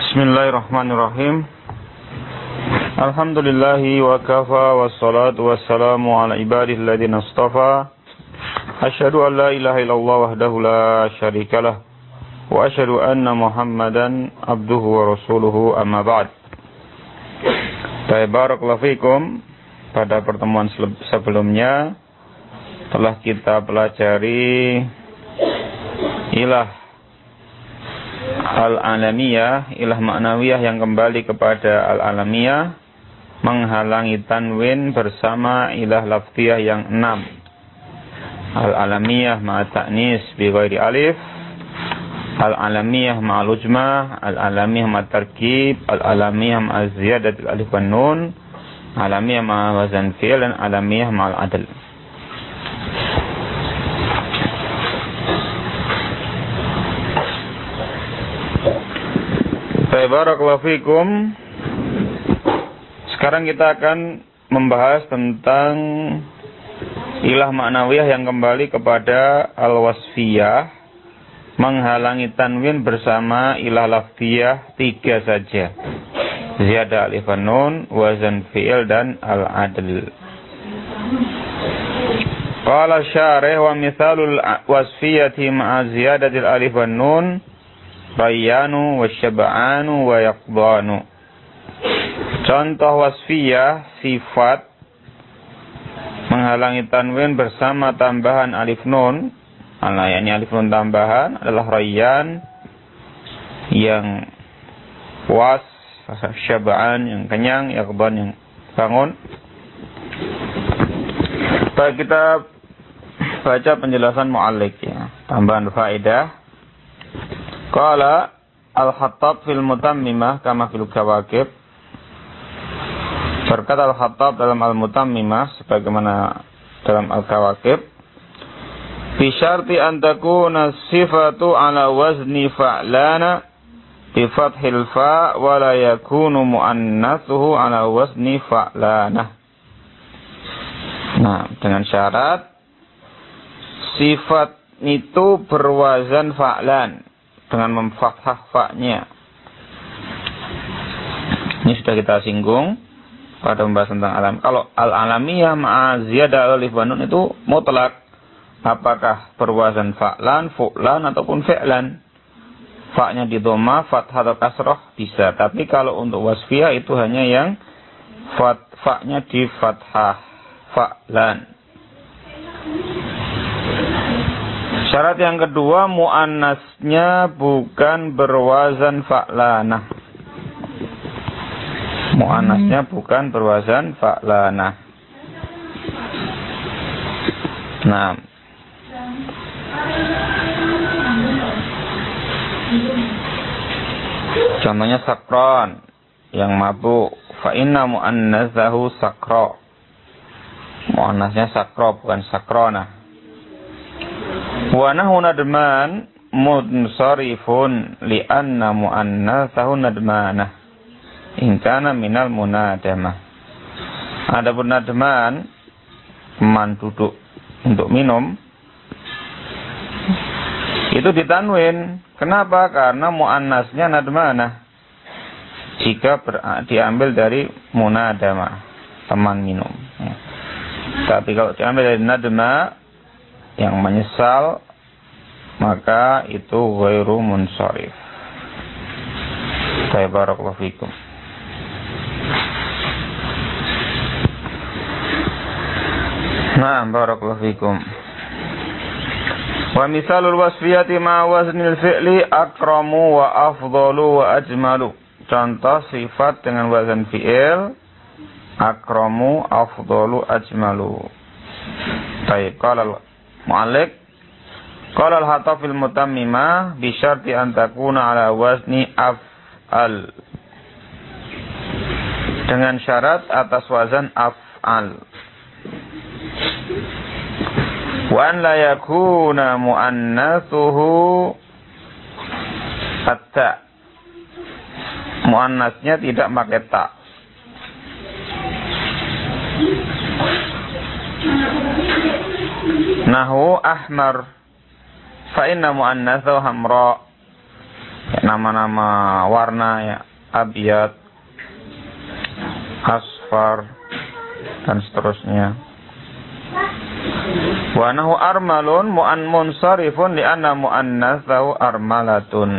Bismillahirrahmanirrahim. Alhamdulillahi wa kafa wassalatu wassalamu ala ibadihi alladhina astafa. Asyhadu an la ilaha illallah wahdahu la syarikalah wa asyhadu anna Muhammadan abduhu wa rasuluhu amma ba'd. Barakallahu fikum. Pada pertemuan sebelumnya telah kita pelajari ilah al-alamiyah, ilah ma'nawiyah yang kembali kepada al-alamiyah, menghalangi tanwin bersama ilah lafziyah yang 6. Al-alamiyah ma'a ta'nis bi ghairi alif, al-alamiyah ma'al ujmah, al-alamiyah ma'a tarkib, al-alamiyah ma'a ziyadatil alif wan nun, alamiyah ma'a wazan fi'il, dan alamiyah ma'al adl. Barakallahu fikum. Sekarang kita akan membahas tentang ilah ma'nawiyah yang kembali kepada al-wasfiyah, menghalangi tanwin bersama ilah lafziyah 3 saja. Ziyadah alif wan nun, wazan fi'il, dan al-adl. Qala syarih wa mithalul wasfiyati ma'a ziyadatil alif wan nun Rayyanu wa syab'anu wa yaqdanu. Contoh wasfiyah, sifat menghalangi tanwin bersama tambahan alif nun. Yakni alif nun tambahan adalah Rayyan yang puas, syab'an yang kenyang, yaqdan yang bangun. Baik, kita baca penjelasan mu'alliq ya, tambahan faedah. Qala Al-Khattab fil Mutammimah kama fil Kawakib. Berkata Al-Khattab dalam Al-Mutammimah sebagaimana dalam Al-Kawakib, bi syarti an takuna sifatu ala wazni fa'lana bi fathil fa wa la yakunu muannatsuhu ala wazni fa'lana. Nah, dengan syarat sifat itu berwazan fa'lan dengan memfathah fa-nya. Ini sudah kita singgung pada pembahasan tentang alam. Kalau al-alamiyah ma'a ziyadah alif wan nun itu mutlak, apakah berwazan fa'lan, fu'lan ataupun fi'lan. Fa-nya di dhamma, fathah atau kasrah bisa. Tapi kalau untuk wasfiyah itu hanya yang fa-nya di fathah, fa'lan. Syarat yang kedua, muannasnya bukan berwazan fa'lanah. Muannasnya bukan berwazan fa'lanah. Nah, contohnya sakron, yang mabuk. Fa'inna muannatsahu sakro. Muannasnya sakro, bukan sakrona. Wa nahu nadman munsharifun li'anna muannatsahu nadmanah in kana minal munadamah. Adapun nadman, man duduk untuk minum, itu ditanwin. Kenapa? Karena muannasnya nadmanah jika diambil dari munadamah, teman minum. Tapi kalau diambil dari nadma yang menyesal, maka itu ghairu munsharif. Barakallahu fikum. Nah, barakallahu fikum. Wa misalul wasfiyati ma waznil fi'li akramu wa afdalu wa ajmalu. Contoh sifat dengan wazan fi'il akramu, afdalu, ajmalu. Baik, qala mu'alliq qala al-Khattab fil Mutammimah bi syarti an takuna ala wazni af'al, dengan syarat atas wazan af'al. Wa an la yakuna muannatsuhu hatta, muannasnya tidak pakai ta. Nahu ahmar fa inna muannatsahu hamra. nama-nama warna ya, abyad, asfar dan seterusnya. Wa nahu armalun munsharifun li anna muannatsahu armalatun.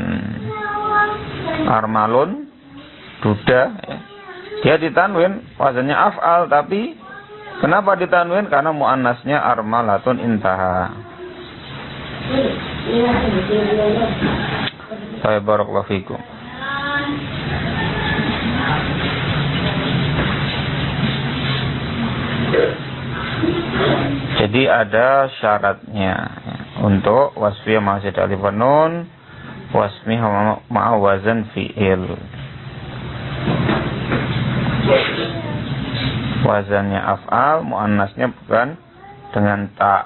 Armalun duda ya. Dia ditanwin wazannya af'al, tapi kenapa ditanwin? Karena muannasnya armalatun, intaha. Barakallahu fikum. Jadi ada syaratnya untuk wasfiyah masjid alif wa nun, wasmiyah ma'a wazan fi'il. Wazannya af'al, muannasnya bukan dengan ta.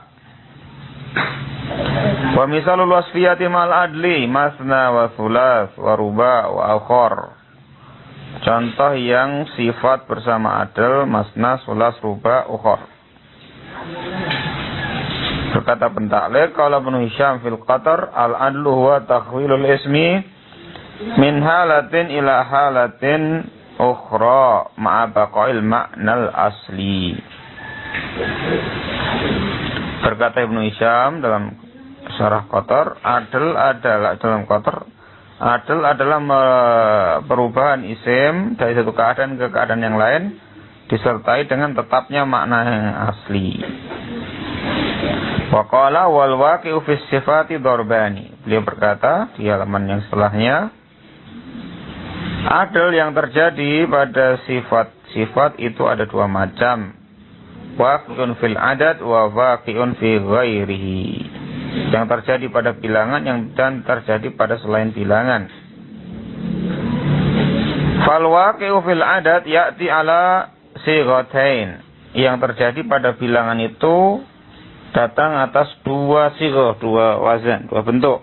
Wa misalul wasfiyati mal adli masna wa thulas wa ruba wa akhor. Contoh yang sifat bersama adl, masna, sulas, ruba, ukhor. Berkata pentaklek, qala Ibnu Hisham fil qatar, al-adlu huwa takhwilul ismi min halatin ila halatin ukhra ma'a baqa'il ma'nal asli. Berkata Ibnu Hisham dalam syarah qatar, adl adalah dalam qatar, adl adalah perubahan isim dari satu keadaan ke keadaan yang lain disertai dengan tetapnya makna yang asli. Wa qala wal waqi'u fi sifati darbani. Beliau berkata di halaman yang setelahnya, adl yang terjadi pada sifat-sifat itu ada dua macam. Waqi'un fil adad wa waqi'un fi ghairihi. Yang terjadi pada bilangan dan terjadi pada selain bilangan. Fal waqi'u fil adad ya'ti ala sighatain. Yang terjadi pada bilangan itu datang atas dua sighah, dua wazan, dua bentuk.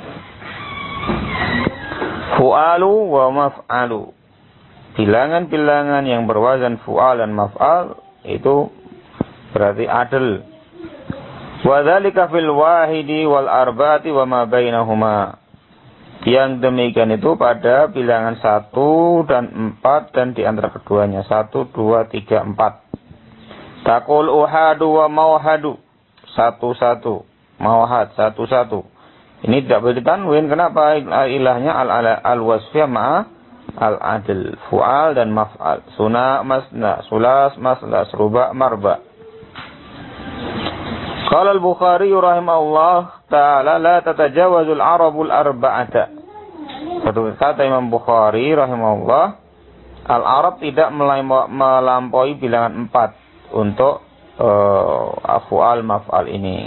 Fu'alu wa maf'alu. Bilangan-bilangan yang berwazan fu'al dan maf'al itu berarti adl. Wa dzalika fil wahidi wal arba'ati wa ma bainahuma. Yang demikian itu pada bilangan 1 dan 4 dan di antara keduanya. 1, 2, 3, 4. Taqul uhadu wa mauhadu. 1, 1. Mauhad 1, 1. Ini tidak boleh ditanwin. Kenapa? Ilahnya al-wasfiyah ma'a al-adl. Fu'al dan maf'al. Suna, masna, sulas, maslas, ruba, marba. Qala al-Bukhari rahimahullah ta'ala la tatajawazul arabul arba'ata. Satu kata Imam Bukhari rahimahullah, al-Arab tidak melampaui bilangan 4 untuk fu'al maf'al ini.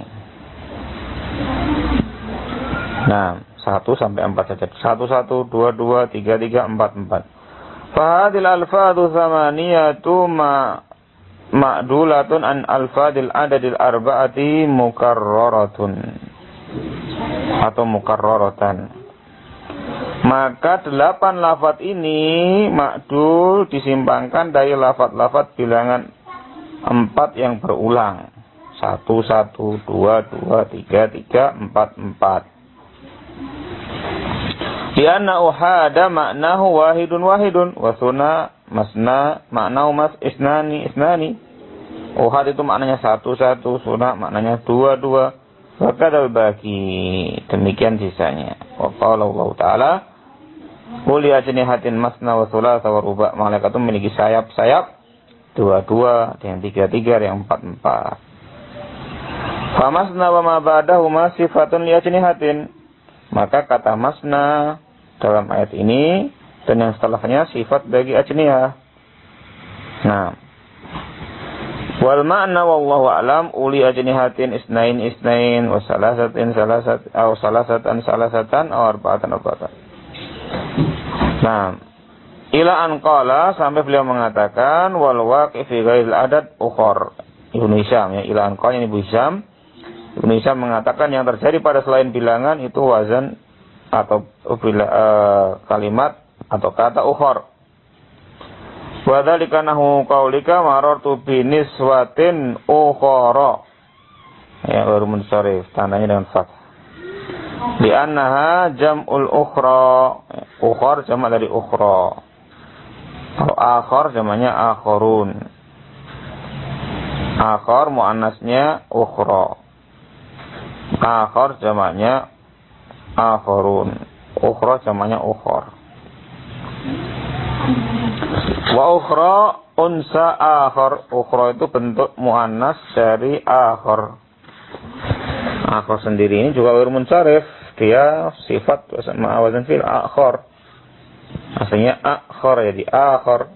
Nah, 1 sampai 4 saja. 1, 1, 2, 2, 3, 3, 4, 4. Fahadil alfadhu thamaniyatu ma'dulatun an alfadil adadil arba'ati mukarraratun atau mukarraratan. Maka 8 lafaz ini ma'dul disimpangkan dari lafaz-lafaz bilangan 4 yang berulang. 1, 1, 2, 2, 3, 3, 4, 4. Lianna uhada maknahu wahidun wa suna masna maknahu isnani. Uhad itu maknanya 1, 1, suna maknanya 2, 2. Wakadal bagi, demikian sisanya. Wa qala Allah Ta'ala, qul ya janihatin masna wa thulatha wa ruba'. Malaikat itu memiliki sayap-sayap 2, 2, yang 3, 3, yang 4, 4. Fa masna wa ma ba'dahuma sifatun li ajnihatin. Maka kata masna dalam ayat ini dan yang setelahnya sifat bagi ajniyah. Nah, wal ma'na wallahu a'lam uli ajnihatin isnain wa salasatin aw salasatan aw arba'atan. Nah, ila an qala sampai beliau mengatakan wal waqi fi ghairil adad ukhor. Ibnu Hisham ya, ila an qala ini Ibnu Hisham. Ibnu Hisham mengatakan yang terjadi pada selain bilangan itu wazan atau kalimat atau kata ukhor. Wa dzalika nahu qaulika marartu bi niswatin ukhara. Ya baru munsharif, tandanya dengan fath. Li'annaha jam'ul ukhra. Ukhar jamak dari ukhra. Kalau akhar jamaknya akharun. Akhar muannasnya ukhra. Akhar jamaknya akharun. Ukhra jamaknya ukhar. Wa ukhra unsa akhar. Ukhra itu bentuk muannas dari akhar. Akhar sendiri ini juga ghair munsharif. Dia sifat wazan fi'il akhar. Aslinya akhar, jadi akhar.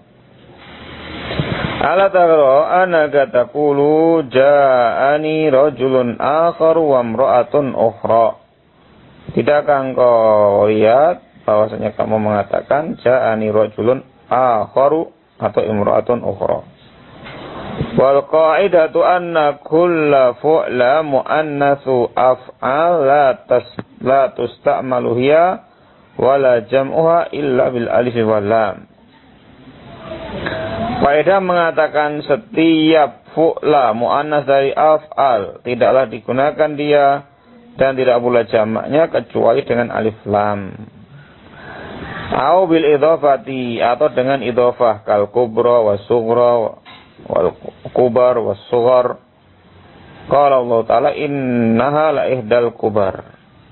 Ala tara anaka taqulu ja'ani rajulun akhar wa imra'atun ukhra. Tidakkah engkau lihat bahwasanya kamu mengatakan ja'ani rajulun akharu atau imra'atun ukhra. Wal qa'idatu anna kulla fu'la muannatsu af'al la tusta'malu hiya wala jam'uha illa bil alif wal lam. Kaidah mengatakan setiap fu'la muannas dari af'al tidaklah digunakan dia dan tidak pula jamaknya kecuali dengan alif lam. Au bil idhafati atau dengan idhafah kal kubra was sughra wal kubar was sughar. Qala Allah Ta'ala innaha la ihdal kubar.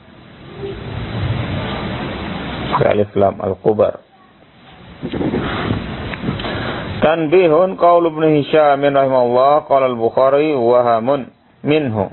Alif lam al kubar. Tanbihun qaul Ibnu Hisham rahimahullah qala al-Bukhari wahamun minhu.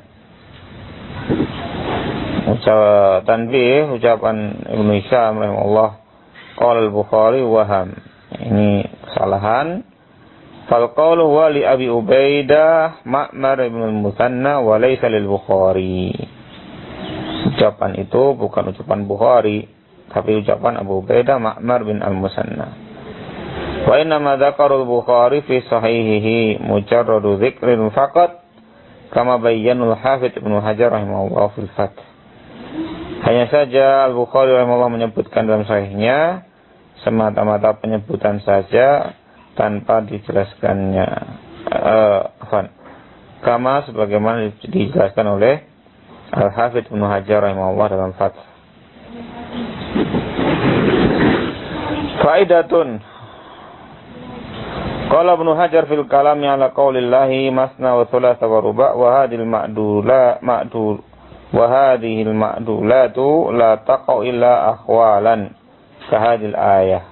Tanbih ucapan Ibnu Hisham rahimahullah qala al-Bukhari waham. Ini kesalahan. Fal qaulu huwa li Abi Ubaidah Ma'mar ibn al-Muthanna wa laysa lil Bukhari. Ucapan itu bukan ucapan Bukhari, tapi ucapan Abu Ubaidah Ma'mar bin al-Muthanna. Wa inna ma dzakarul Bukhari fi sahihihi mujarradu dzikrin faqat kama bayyanul Hafidz Ibnu Hajar rahimahullah fil Fath. Hanya saja Al-Bukhari rahimahullah menyebutkan dalam sahihnya semata-mata penyebutan saja tanpa dijelaskannya. Kama sebagaimana dijelaskan oleh Al-Hafidz Ibnu Hajar rahimahullah dalam Fath. Faidatun Qala Ibnu Hajar fil kalami ala qaulillahi masna wa thulatha wa ruba' wa hadhil ma'dulatu la taqau illa akhwalan ka hadhil ayah.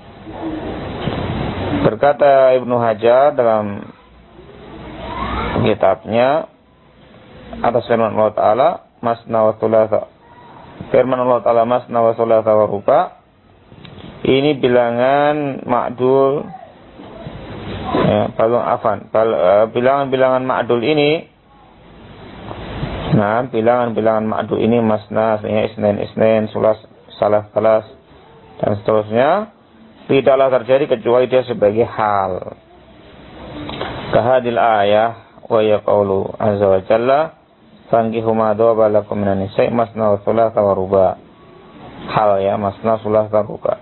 Berkata Ibnu Hajar dalam kitabnya atas firman Allah Ta'ala masna wa thulatha. Firman Allah Ta'ala masna wa thulatha wa ruba' ini bilangan ma'dul. Ya, bilangan-bilangan ma'dul ini. Nah, bilangan-bilangan ma'dul ini masna, isnain, salas, dan seterusnya tidaklah terjadi kecuali dia sebagai hal. Kahadil ayah wa yaqulu azza wa jalla fankihu ma dhaba lakum minan nisa'i masna wa thulatha wa ruba'. Hal ya, masna, thulatha, ruba'.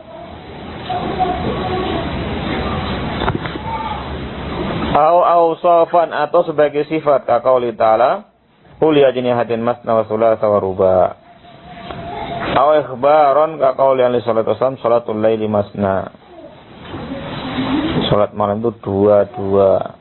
Awsafan atau sebagai sifat kaqauli ta'ala qul ya jinihatin masna wa thulatha wa ruba'. Aw ikhbaron kaqauli alaihi salatu wasallam salatul laili masna. Salat malam itu dua-dua.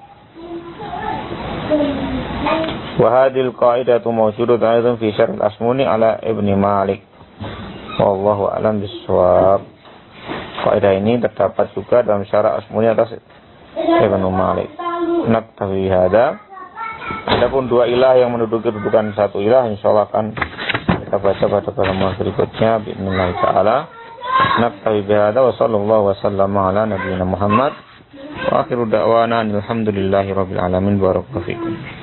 Wa hadhil qa'idatu mawjudatun aidan fi syarh al-Asmuni ala Ibnu Malik. Wallahu a'lam bissawab. Kaidah ini terdapat juga dalam syarah Asmuni atas Ibnu Malik. Naktafi hada. Adapun dua ilah yang menduduki kedudukan satu ilah insyaallah akan kita baca pada pertemuan berikutnya bismillah taala. Naktafi bihada wa sallallahu wasallama ala nabiyyina Muhammad wa akhiru da'wana alhamdulillahi rabbil alamin. Barakallahu fikum.